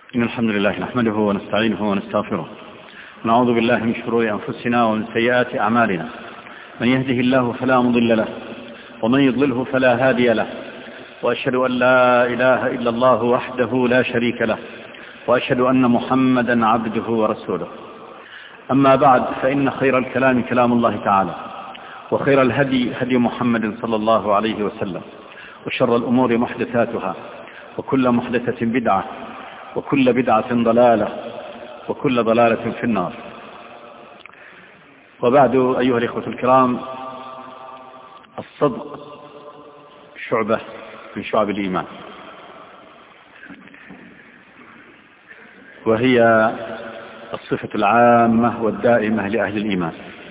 إن الحمد لله نحمده ونستعينه ونستغفره، ونعوذ بالله من شرور أنفسنا ومن سيئات أعمالنا. من يهده الله فلا مضل له، ومن يضلله فلا هادي له، وأشهد أن لا إله إلا الله وحده لا شريك له، وأشهد أن محمدا عبده ورسوله. أما بعد، فإن خير الكلام كلام الله تعالى، وخير الهدي هدي محمد صلى الله عليه وسلم، وشر الأمور محدثاتها، وكل محدثة بدعة، وكل بدعة ضلالة، وكل ضلالة في النار. وبعد، أيها الإخوة الكرام، الصدق شعبة من شعب الإيمان، وهي الصفة العامة والدائمة لأهل الإيمان،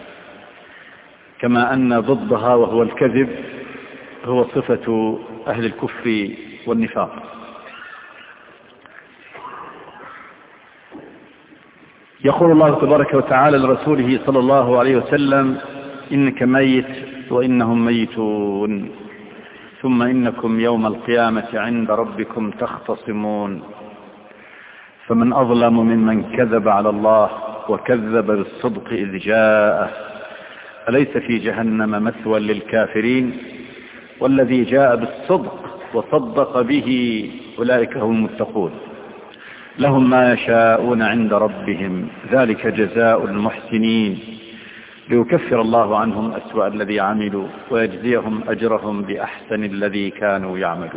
كما أن ضدها وهو الكذب هو صفة أهل الكفر والنفاق. يقول الله تبارك وتعالى لرسوله صلى الله عليه وسلم: إنك ميت وإنهم ميتون، ثم إنكم يوم القيامة عند ربكم تختصمون، فمن أظلم ممن كذب على الله وكذب بالصدق إذ جاءه، أليس في جهنم مثوى للكافرين؟ والذي جاء بالصدق وصدق به أولئك هم المتقون، لهم ما يشاءون عند ربهم، ذلك جزاء المحسنين، ليكفر الله عنهم أسوأ الذي عملوا ويجزيهم أجرهم بأحسن الذي كانوا يعملون.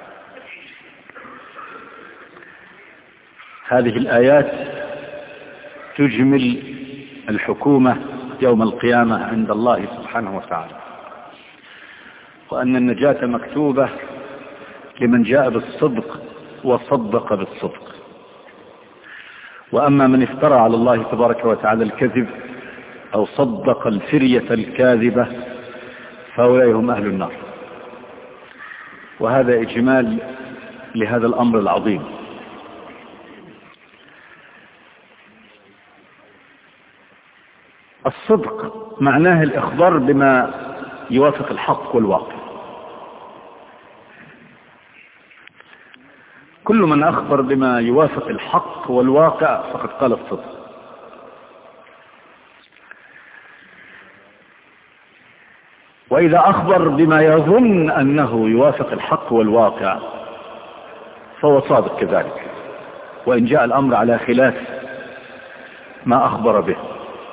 هذه الآيات تجمل الحكومة يوم القيامة عند الله سبحانه وتعالى، وأن النجاة مكتوبة لمن جاء بالصدق وصدق بالصدق. وأما من افترى على الله تبارك وتعالى الكذب أو صدق الفرية الكاذبة فأولئك هم أهل النار. وهذا إجمال لهذا الأمر العظيم. الصدق معناه الإخبار بما يوافق الحق والواقع. كل من أخبر بما يوافق الحق والواقع فقد قال الصدق. وإذا أخبر بما يظن أنه يوافق الحق والواقع فهو صادق كذلك، وإن جاء الأمر على خلاف ما أخبر به،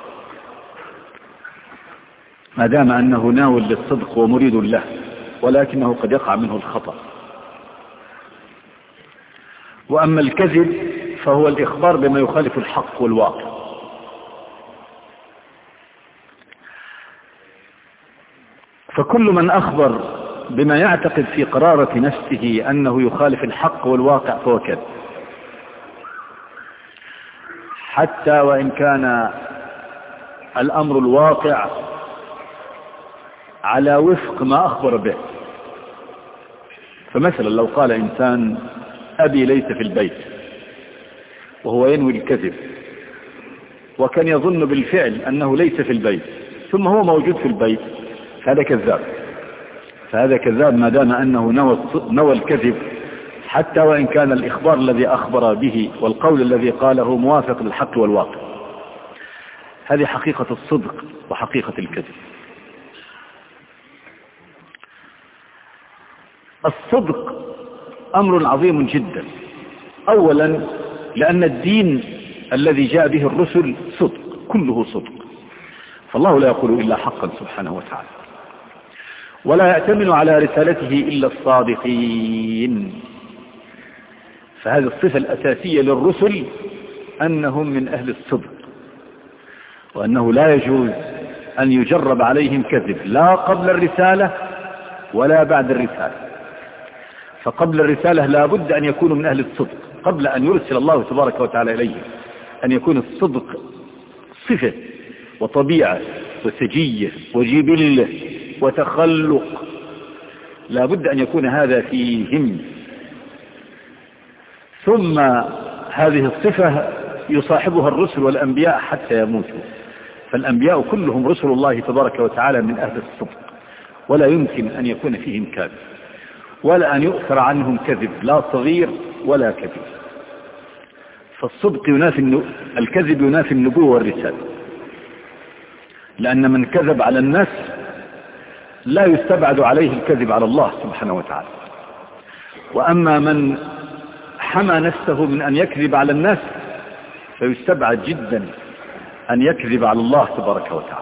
ما دام أنه ناول للصدق ومريد له، ولكنه قد يقع منه الخطأ. وأما الكذب فهو الإخبار بما يخالف الحق والواقع. فكل من أخبر بما يعتقد في قرارة نفسه أنه يخالف الحق والواقع فهو كذب، حتى وإن كان الأمر الواقع على وفق ما أخبر به. فمثلا لو قال إنسان: أبي ليس في البيت، وهو ينوي الكذب، وكان يظن بالفعل أنه ليس في البيت، ثم هو موجود في البيت، فهذا كذاب. فهذا كذاب ما دام أنه نوى الكذب، حتى وإن كان الإخبار الذي أخبر به والقول الذي قاله موافق للحق والواقع. هذه حقيقة الصدق وحقيقة الكذب. الصدق أمر عظيم جدا، أولا لأن الدين الذي جاء به الرسل صدق، كله صدق، فالله لا يقول إلا حقا سبحانه وتعالى، ولا يأتمن على رسالته إلا الصادقين. فهذه الصفة الأساسية للرسل أنهم من أهل الصدق، وأنه لا يجوز أن يجرب عليهم كذب، لا قبل الرسالة ولا بعد الرسالة. فقبل الرسالة لا بد أن يكونوا من أهل الصدق، قبل أن يرسل الله تبارك وتعالى إليهم، أن يكون الصدق صفة وطبيعة وسجية وجبلة وتخلق، لا بد أن يكون هذا فيهم. ثم هذه الصفة يصاحبها الرسل والأنبياء حتى يموتوا. فالأنبياء كلهم رسل الله تبارك وتعالى من أهل الصدق، ولا يمكن أن يكون فيهم كاذب، ولا أن يؤثر عنهم كذب، لا صغير ولا كبير. فالصدق ينافي الكذب ينافي النبوة والرسالة، لأن من كذب على الناس لا يستبعد عليه الكذب على الله سبحانه وتعالى، وأما من حمى نفسه من أن يكذب على الناس فيستبعد جدا أن يكذب على الله تبارك وتعالى.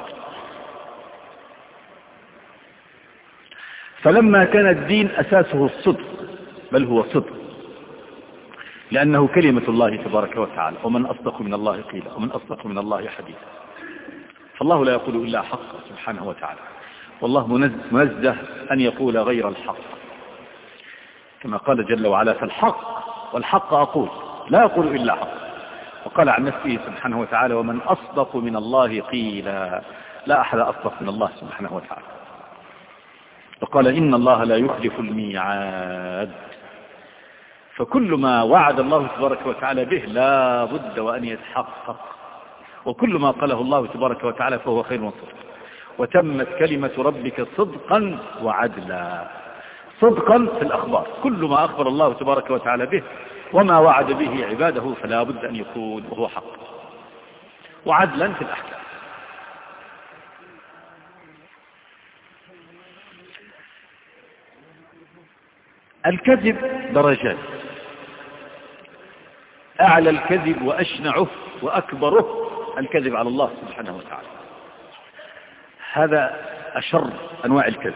فلما كان الدين أساسه الصدق، بل هو صدق، لأنه كلمة الله تبارك وتعالى، ومن أصدق من الله قيلا ومن أصدق من الله حديثا، فالله لا يقول إلا حق سبحانه وتعالى، والله منزه أن يقول غير الحق، كما قال جل وعلا فالحق والحق أقول لا أقول إلا حق. وقال عن نفسه سبحانه وتعالى ومن أصدق من الله قيلا، لا أحد أصدق من الله سبحانه وتعالى. وقال إن الله لا يخلف الميعاد، فكل ما وعد الله تبارك وتعالى به لا بد وأن يتحقق، وكل ما قاله الله تبارك وتعالى فهو خير وصدق. وتمت كلمة ربك صدقا وعدلا، صدقا في الأخبار، كل ما أخبر الله تبارك وتعالى به وما وعد به عباده فلا بد أن يكون وهو حق، وعدلا في الأحكام. الكذب درجات، أعلى الكذب وأشنعه وأكبره الكذب على الله سبحانه وتعالى، هذا أشر أنواع الكذب.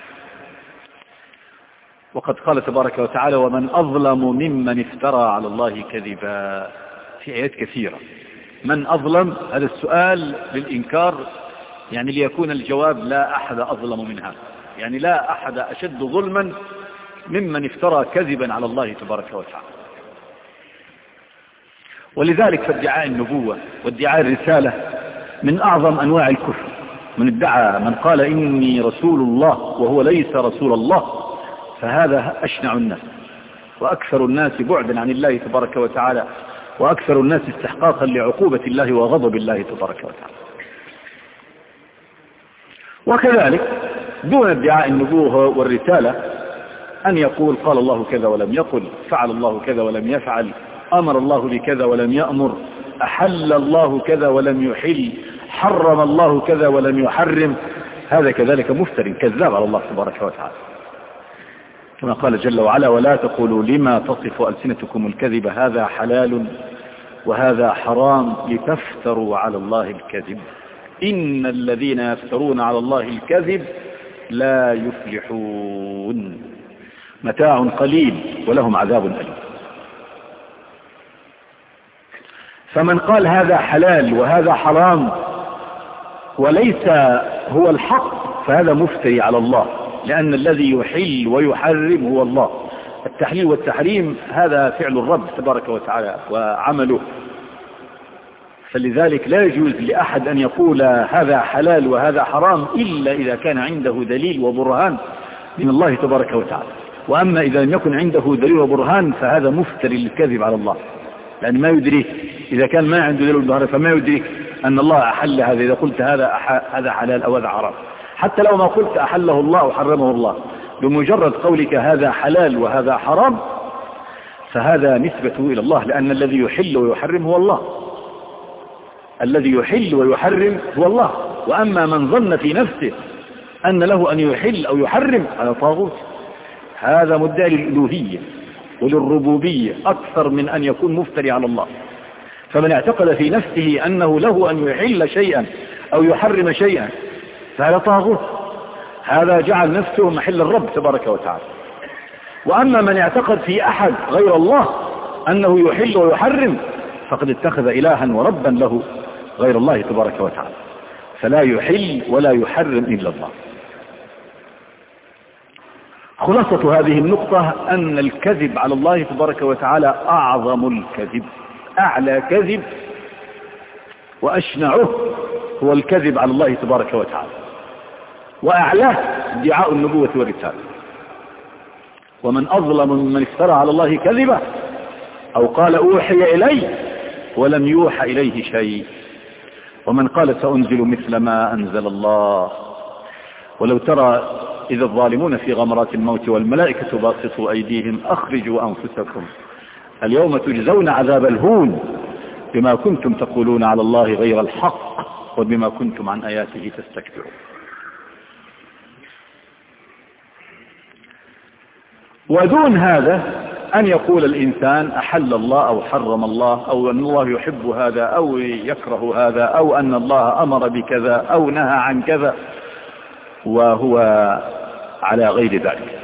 وقد قال تبارك وتعالى ومن أظلم ممن افترى على الله كذبا، في آيات كثيرة. من أظلم، هذا السؤال للإنكار، يعني ليكون الجواب لا أحد أظلم من هذا، يعني لا أحد أشد ظلما ممن افترى كذبا على الله تبارك وتعالى. ولذلك فادعاء النبوة وادعاء الرسالة من أعظم أنواع الكفر. من قال إني رسول الله وهو ليس رسول الله فهذا أشنع الناس وأكثر الناس بعدا عن الله تبارك وتعالى، وأكثر الناس استحقاقا لعقوبة الله وغضب الله تبارك وتعالى. وكذلك دون ادعاء النبوة والرسالة أن يقول قال الله كذا ولم يقل، فعل الله كذا ولم يفعل، أمر الله بكذا ولم يأمر، أحل الله كذا ولم يحل، حرم الله كذا ولم يحرم، هذا كذلك مفتر كذاب على الله تبارك وتعالى، كما قال جل وعلا ولا تقولوا لما تصف ألسنتكم الكذب هذا حلال وهذا حرام لتفتروا على الله الكذب إن الذين يفترون على الله الكذب لا يفلحون متاع قليل ولهم عذاب أليم. فمن قال هذا حلال وهذا حرام وليس هو الحق فهذا مفتري على الله، لأن الذي يحل ويحرم هو الله. التحليل والتحريم هذا فعل الرب تبارك وتعالى وعمله، فلذلك لا يجوز لأحد أن يقول هذا حلال وهذا حرام إلا إذا كان عنده دليل وبرهان من الله تبارك وتعالى. وأما إذا لم يكن عنده دليل وبرهان فهذا مفتري للكذب على الله، لأن ما يدريك إذا كان ما عنده دليل وبرهان فما يدريك أن الله أحل هذا إذا قلت هذا حلال أو هذا حرام. حتى لو ما قلت أحله الله وحرمه الله، بمجرد قولك هذا حلال وهذا حرام فهذا نسبته إلى الله، لأن الذي يحل ويحرم هو الله، الذي يحل ويحرم هو الله. وأما من ظن في نفسه أن له أن يحل أو يحرم هذا طاغوت، هذا مدعي للألوهية وللربوبية أكثر من أن يكون مفتري على الله. فمن اعتقد في نفسه أنه له أن يحل شيئا أو يحرم شيئا فهذا طاغوت، هذا جعل نفسه محل الرب تبارك وتعالى. وأما من اعتقد في أحد غير الله أنه يحل ويحرم فقد اتخذ إلها وربا له غير الله تبارك وتعالى، فلا يحل ولا يحرم إلا الله. خلاصة هذه النقطة أن الكذب على الله تبارك وتعالى أعظم الكذب، أعلى كذب وأشنعه هو الكذب على الله تبارك وتعالى، وأعلاه ادعاء النبوة والرسالة. ومن أظلم ممن افترى على الله كذبا أو قال أوحي إلي ولم يوحى إليه شيء، ومن قال سأنزل مثل ما أنزل الله. ولو ترى إذا الظالمون في غمرات الموت والملائكة باسطوا أيديهم أخرجوا أنفسكم اليوم تجزون عذاب الهون بما كنتم تقولون على الله غير الحق وبما كنتم عن آياته تستكبرون. ودون هذا أن يقول الإنسان أحل الله أو حرم الله، أو أن الله يحب هذا أو يكره هذا، أو أن الله أمر بكذا أو نهى عن كذا، وهو على غير ذلك.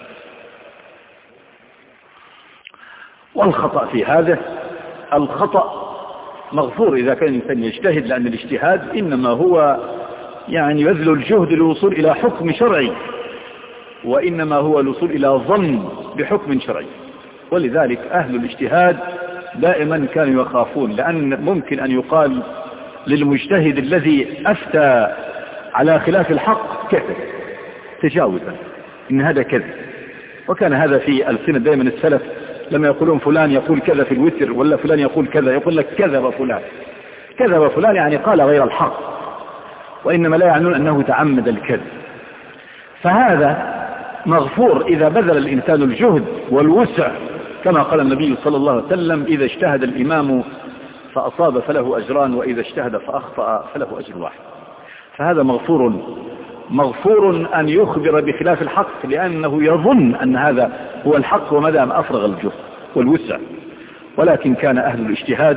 والخطأ في هذا، الخطأ مغفور إذا كان الإنسان يجتهد، لأن الاجتهاد إنما هو يعني بذل الجهد للوصول إلى حكم شرعي، وإنما هو الوصول إلى ظن بحكم شرعي. ولذلك أهل الاجتهاد دائما كانوا يخافون، لأن ممكن أن يقال للمجتهد الذي أفتى على خلاف الحق كذب تجاوزا، إن هذا كذب. وكان هذا في ألسنة دائما السلف لما يقولون فلان يقول كذا في الوتر، ولا فلان يقول كذا، يقول لك كذب فلان. كذب فلان يعني قال غير الحق، وإنما لا يعنون أنه تعمد الكذب. فهذا مغفور إذا بذل الإنسان الجهد والوسع، كما قال النبي صلى الله عليه وسلم: إذا اجتهد الإمام فأصاب فله أجران، وإذا اجتهد فأخطأ فله أجر واحد. فهذا مغفور أن يخبر بخلاف الحق، لأنه يظن أن هذا هو الحق وما دام أفرغ الجهد والوسع. ولكن كان أهل الاجتهاد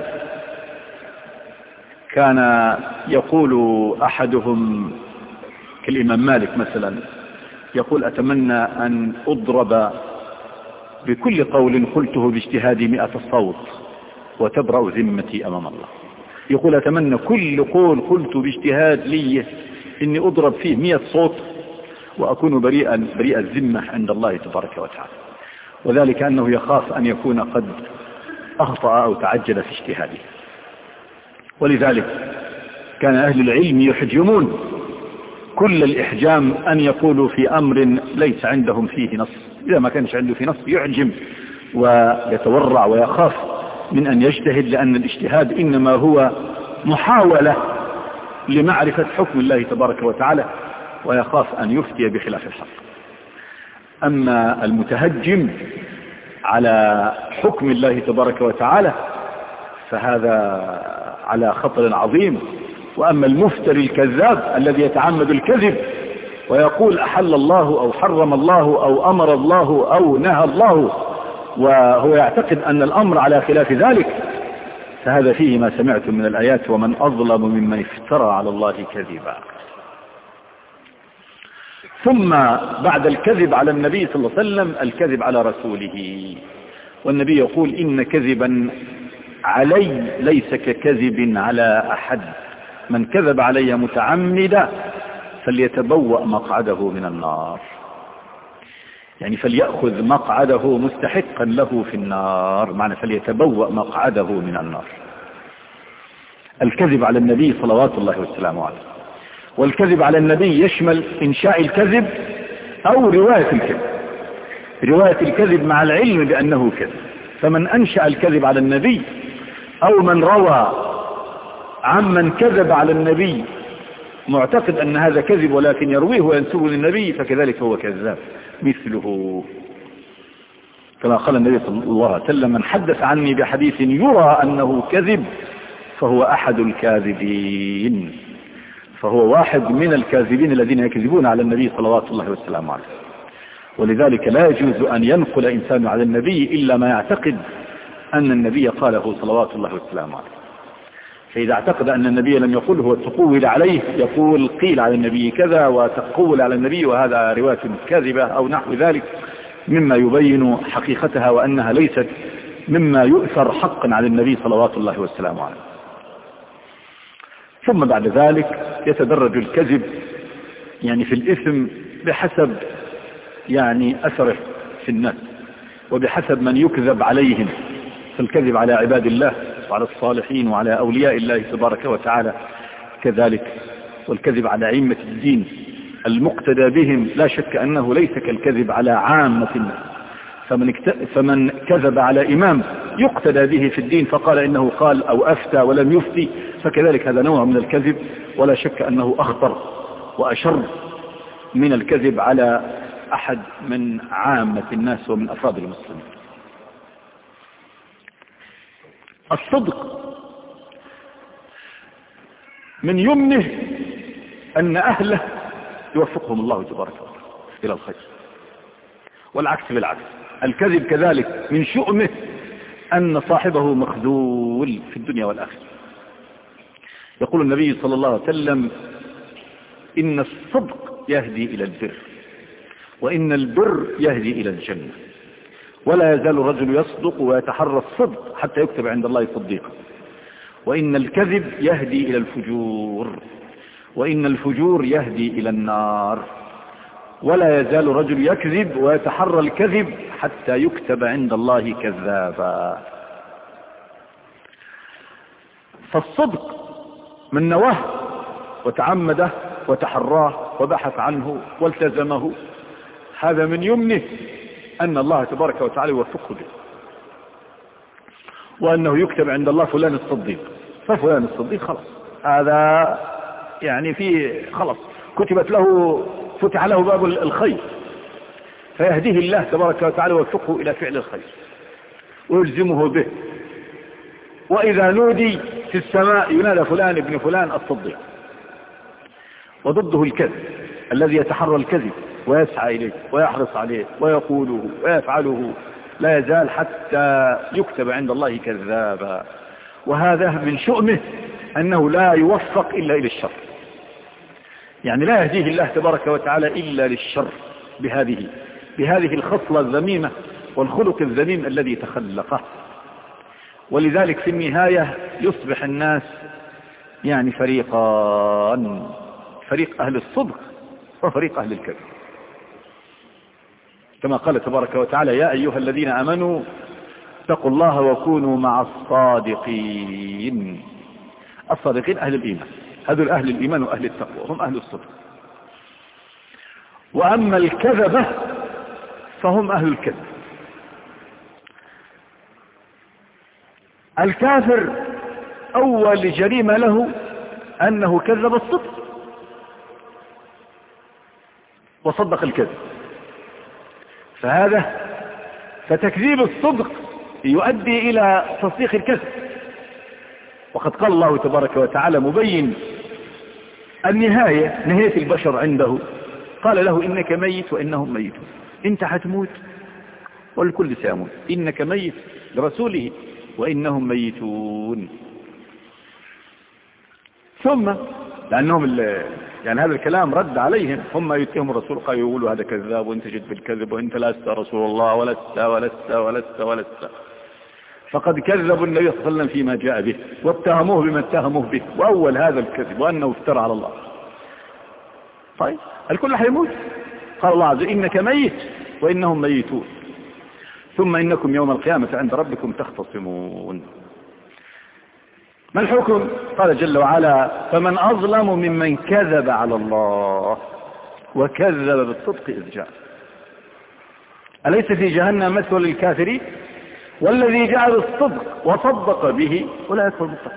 كان يقول أحدهم كالإمام مالك مثلا، يقول: أتمنى أن أضرب بكل قول قلته باجتهادي 100 صوت وتبرأ ذمتي أمام الله. يقول: أتمنى كل قول قلت باجتهاد لي إني أضرب فيه 100 صوت وأكون بريء الذمة عند الله تبارك وتعالى. وذلك أنه يخاف أن يكون قد أخطأ أو تعجل في اجتهاده. ولذلك كان أهل العلم يحجمون كل الإحجام أن يقولوا في أمر ليس عندهم فيه نص. إذا ما كانش عنده فيه نص يحجم ويتورع ويخاف من أن يجتهد، لأن الاجتهاد إنما هو محاولة لمعرفة حكم الله تبارك وتعالى، ويخاف أن يفتي بخلاف الحق. أما المتهجم على حكم الله تبارك وتعالى فهذا على خطر عظيم. وأما المفتري الكذاب الذي يتعمد الكذب ويقول أحل الله أو حرم الله أو أمر الله أو نهى الله، وهو يعتقد أن الأمر على خلاف ذلك، فهذا فيه ما سمعتم من الآيات: ومن أظلم ممن افترى على الله كذبا. ثم بعد الكذب على النبي صلى الله عليه وسلم الكذب على رسوله. والنبي يقول: إن كذبا علي ليس ككذب على أحد، من كذب علي متعمدا فليتبوأ مقعده من النار. يعني فليأخذ مقعده مستحقا له في النار، معنى فليتبوأ مقعده من النار. الكذب على النبي صلوات الله وسلامه عليه. والكذب على النبي يشمل إنشاء الكذب أو رواية الكذب. رواية الكذب مع العلم بأنه كذب، فمن أنشأ الكذب على النبي أو من روى عمن كذب على النبي معتقد أن هذا كذب ولكن يرويه وينسبه للنبي، فكذلك هو كذاب مثله. كما قال النبي صلى الله عليه وسلم: من حدث عني بحديث يرى أنه كذب فهو أحد الكاذبين. فهو واحد من الكاذبين الذين يكذبون على النبي صلوات الله وسلم عليه. ولذلك لا يجوز أن ينقل إنسان على النبي إلا ما يعتقد أن النبي قاله صلوات الله وسلم عليه. فإذا اعتقد أن النبي لم يقله وتقول عليه يقول قيل على النبي كذا وتقول على النبي وهذا رواية كاذبة أو نحو ذلك، مما يبين حقيقتها وأنها ليست مما يؤثر حقا على النبي صلوات الله وسلم عليه. ثم بعد ذلك يتدرج الكذب يعني في الإثم بحسب يعني أثره في الناس وبحسب من يكذب عليهم. فالكذب على عباد الله وعلى الصالحين وعلى أولياء الله تبارك وتعالى كذلك، والكذب على أئمة الدين المقتدى بهم لا شك أنه ليس كالكذب على عامة الناس. فمن كذب على إمام يقتدى به في الدين فقال إنه قال أو أفتى ولم يفتي، فكذلك هذا نوع من الكذب، ولا شك أنه أخطر وأشر من الكذب على أحد من عامة الناس ومن أفراد المسلمين. الصدق من يمنه أن أهله يوفقهم الله تبارك وتعالى إلى الخير، والعكس بالعكس. الكذب كذلك من شؤمه أن صاحبه مخذول في الدنيا والآخرة. يقول النبي صلى الله عليه وسلم: إن الصدق يهدي إلى البر، وإن البر يهدي إلى الجنة، ولا يزال الرجل يصدق ويتحرى الصدق حتى يكتب عند الله صديقا، وإن الكذب يهدي إلى الفجور، وإن الفجور يهدي إلى النار، ولا يزال الرجل يكذب ويتحرى الكذب حتى يكتب عند الله كذابا. فالصدق من نواه وتعمده وتحراه وبحث عنه والتزمه، هذا من يمنه أن الله تبارك وتعالى يوفقه به، وأنه يكتب عند الله فلان الصديق. ففلان الصديق خلاص، هذا يعني فيه خلاص كتبت له، فتح له باب الخير، فيهديه الله تبارك وتعالى ويوفقه إلى فعل الخير ويلزمه به. وإذا نودي في السماء ينادى فلان ابن فلان الصديق. وضده الكذب الذي يتحرى الكذب ويسعى إليه ويحرص عليه ويقوله ويفعله، لا يزال حتى يكتب عند الله كذابا. وهذا من شؤمه أنه لا يوفق إلا إلى الشر، يعني لا يهديه الله تبارك وتعالى إلا للشر بهذه الخصلة الذميمة والخلق الذميم الذي تخلقه. ولذلك في النهاية يصبح الناس يعني فريقان: فريق أهل الصدق وفريق أهل الكذب، كما قال تبارك وتعالى: يا أيها الذين آمنوا اتقوا الله وكونوا مع الصادقين. الصادقين أهل الإيمان، هذول أهل الإيمان وأهل التقوى، هم أهل الصدق. وأما الكذبة فهم أهل الكذب. الكافر أول جريمة له أنه كذب الصدق وصدق الكذب، فتكذيب الصدق يؤدي إلى تصديق الكذب. وقد قال الله تبارك وتعالى مبين نهاية البشر عنده، قال له: إنك ميت وإنهم ميتون. انت حتموت والكل سيموت، إنك ميت لرسوله وإنهم ميتون. ثم لأنهم يعني هذا الكلام رد عليهم، هم يتهم الرسول، قالوا يقولوا هذا كذاب وانت جد بالكذب وانت لست رسول الله ولست. فقد كذبوا النبي صلى الله عليه وسلم فيما جاء به واتهموه بما اتهموه به، وأول هذا الكذب وأنه افترى على الله. طيب الكل حيموت. قال الله عز وجل: إنك ميت وإنهم ميتون ثم إنكم يوم القيامة عند ربكم تختصمون. ما الحكم؟ قال جل وعلا: فمن أظلم ممن كذب على الله وكذب بالصدق إذ جاء. أليس في جهنم مثوى للكافرين؟ والذي جاء بالصدق وصدق به أولئك هم المتقون.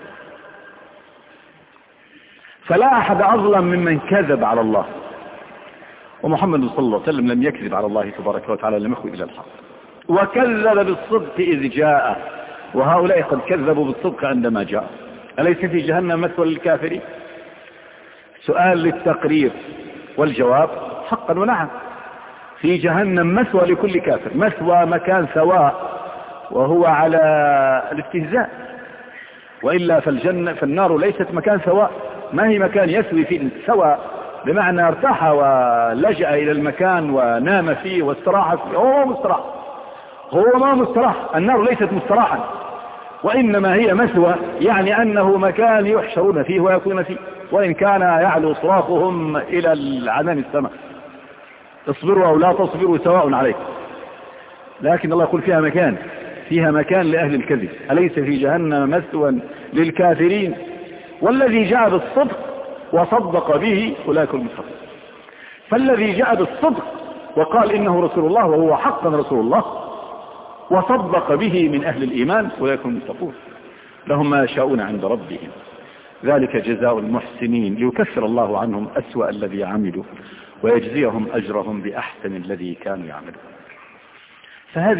فلا أحد أظلم ممن كذب على الله، ومحمد صلى الله عليه وسلم لم يكذب على الله تبارك وتعالى، لم يخرج إلى الحق، وكذب بالصدق إذ جاء، وهؤلاء قد كذبوا بالصدق عندما جاء. أليس في جهنم مثوى للكافرين؟ سؤال للتقرير والجواب: حقا ونعم، في جهنم مثوى لكل كافر، مثوى مكان سواء وهو على الاستهزاء، وإلا فالنار ليست مكان سواء، ما هي مكان يسوي فيه سواء بمعنى ارتاح ولجأ إلى المكان ونام فيه واستراح فيه. هو ما مستراح، النار ليست مستراحا، وإنما هي مثوى، يعني أنه مكان يحشرون فيه ويكون فيه، وإن كان يعلو صراخهم إلى العنان السماء: اصبروا أو لا تصبروا سواء عليكم. لكن الله يقول فيها مكان لأهل الكذب. أليس في جهنم مثوى للكافرين؟ والذي جاء بالصدق وصدق به أولئك المتقون. فالذي جاء بالصدق وقال إنه رسول الله وهو حقا رسول الله وصدق به من أهل الإيمان أولئك المتقون، لهم ما يشاءون عند ربهم، ذلك جزاء المحسنين ليكفر الله عنهم أسوأ الذي عملوا ويجزيهم أجرهم بأحسن الذي كانوا يعملون. فهذه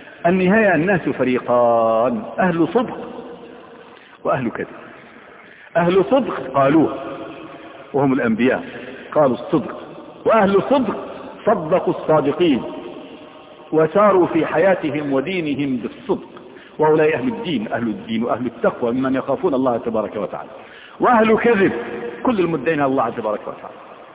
النهاية الناس فريقان: أهل صدق وأهل كذب. أهل صدق قالوه وهم الأنبياء قالوا الصدق، وأهل صدق صدقوا الصادقين وساروا في حياتهم ودينهم بالصدق، وأولئك أهل الدين وأهل التقوى ممن يخافون الله تبارك وتعالى. وأهل كذب كل المدعين على الله تبارك وتعالى.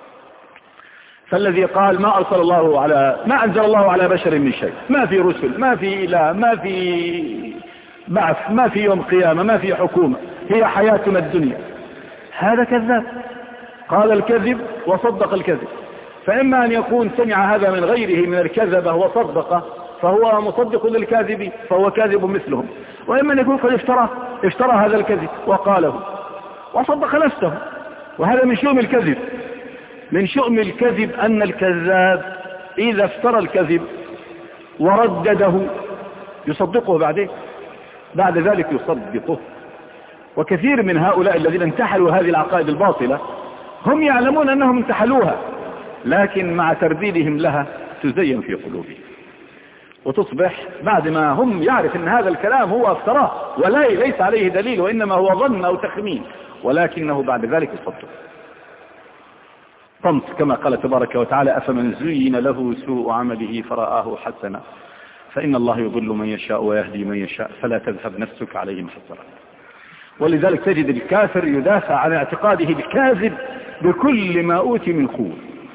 فالذي قال ما أنزل الله على بشر من شيء، ما في رسل، ما في إله، ما في بعث، ما في يوم قيامة، ما في حكومة، هي حياتنا الدنيا، هذا كذاب، قال الكذب وصدق الكذب. فإما أن يكون سمع هذا من غيره من الكذبة وصدقه فهو مصدق للكاذبين فهو كاذب مثلهم، وإما أن يكون قد اشترى هذا الكذب وقاله وصدق نفسه، وهذا من شؤم الكذب. من شؤم الكذب أن الكذاب إذا افترى الكذب وردده يصدقه بعد ذلك يصدقه. وكثير من هؤلاء الذين انتحلوا هذه العقائد الباطلة هم يعلمون أنهم انتحلوها، لكن مع ترديدهم لها تزين في قلوبهم، وتصبح بعد ما هم يعرف أن هذا الكلام هو افتراه وليس عليه دليل وإنما هو ظن أو تخمين، ولكنه بعد ذلك يصدق. طمس كما قال تبارك وتعالى أفمن زين له سوء عمله فرآه حسنا فإن الله يضل من يشاء ويهدي من يشاء فلا تذهب نفسك عليهم حسرات. ولذلك تجد الكافر يدافع عن اعتقاده الكاذب بكل ما أوتي من قوة،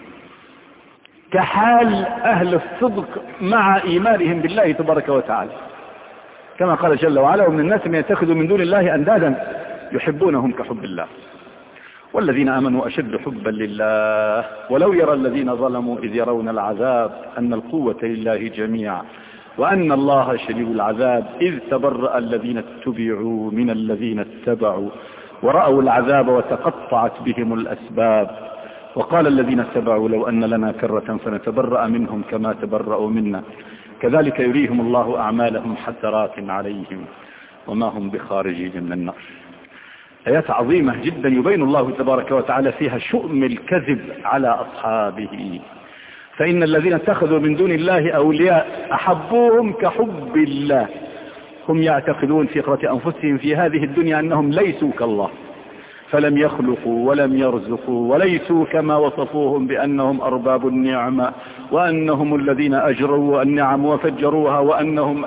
كحال أهل الصدق مع إيمانهم بالله تبارك وتعالى، كما قال جل وعلا ومن الناس من يتخذ من دون الله أندادا يحبونهم كحب الله والذين آمنوا أشد حبا لله ولو يرى الذين ظلموا إذ يرون العذاب أن القوة لله جميعا وأن الله شديد العذاب إذ تبرأ الذين اتبعوا من الذين اتبعوا ورأوا العذاب وتقطعت بهم الأسباب وقال الذين اتبعوا لو أن لنا كرة فنتبرأ منهم كما تبرأوا منا كذلك يريهم الله أعمالهم حسرات عليهم وما هم بخارجين من النار. آيات عظيمة جدا يبين الله تبارك وتعالى فيها شؤم الكذب على أصحابه. فإن الذين اتخذوا من دون الله أولياء أحبوهم كحب الله، هم يعتقدون في فطرة أنفسهم في هذه الدنيا أنهم ليسوا كالله فلم يخلقوا ولم يرزقوا وليسوا كما وصفوهم بأنهم أرباب النعمة وأنهم الذين أجروا النعم وفجروها وأنهم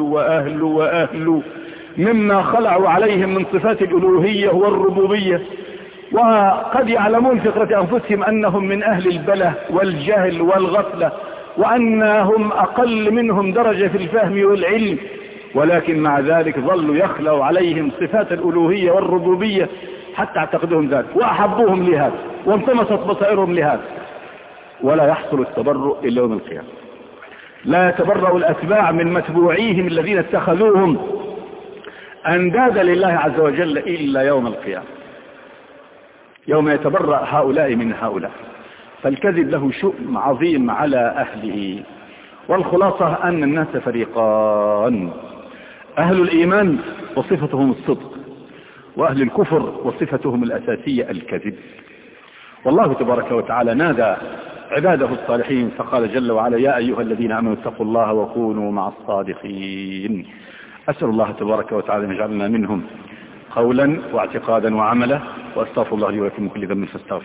أهل مما خلعوا عليهم من صفات الألوهية والربوبية. وقد يعلمون فطرة أنفسهم أنهم من أهل البله والجهل والغفلة وأنهم أقل منهم درجة في الفهم والعلم، ولكن مع ذلك ظلوا يخلعوا عليهم صفات الألوهية والربوبية حتى اعتقدهم ذلك وأحبوهم لهذا وانطمست بصائرهم لهذا. ولا يحصل التبرؤ إلا يوم القيامة. لا يتبرأ الأتباع من متبوعيهم الذين اتخذوهم أندادا لله عز وجل إلا يوم القيامة، يوم يتبرأ هؤلاء من هؤلاء. فالكذب له شؤم عظيم على أهله. والخلاصة أن الناس فريقان: أهل الإيمان وصفتهم الصدق، وأهل الكفر وصفتهم الأساسية الكذب. والله تبارك وتعالى نادى عباده الصالحين فقال جل وعلا يا أيها الذين آمنوا اتقوا الله وكونوا مع الصادقين. أسأل الله تبارك وتعالى أن يجعلنا منهم قولا واعتقادا وعملا، وأستغفر الله لي ولكم من كل ذنب فاستغفر.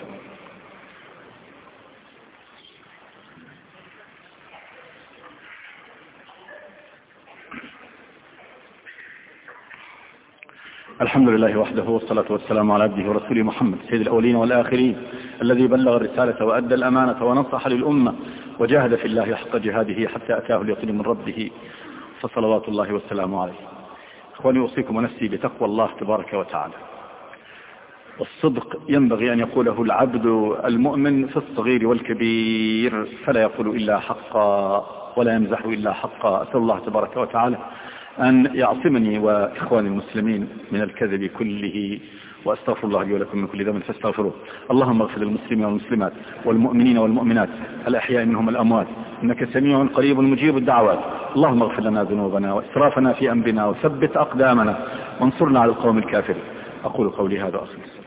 الحمد لله وحده والصلاة والسلام على عبده ورسوله محمد سيد الأولين والآخرين الذي بلغ الرسالة وأدى الأمانة ونصح للأمة وجاهد في الله حق جهاده حتى أتاه اليقين من ربه فصلوات الله والسلام عليه. إخواني أوصيكم ونفسي بتقوى الله تبارك وتعالى. والصدق ينبغي أن يقوله العبد المؤمن في الصغير والكبير، فلا يقول إلا حقا ولا يمزح إلا حقا. أسأل الله تبارك وتعالى أن يعصمني وإخواني المسلمين من الكذب كله، وأستغفر الله لي ولكم من كل ذنب فاستغفروه. اللهم اغفر للمسلمين والمسلمات والمؤمنين والمؤمنات الأحياء منهم الأموات إنك سميع قريب مجيب الدعوات. اللهم اغفر لنا ذنوبنا وإسرافنا في أمرنا وثبت أقدامنا وانصرنا على القوم الكافرين. أقول قولي هذا أخلص.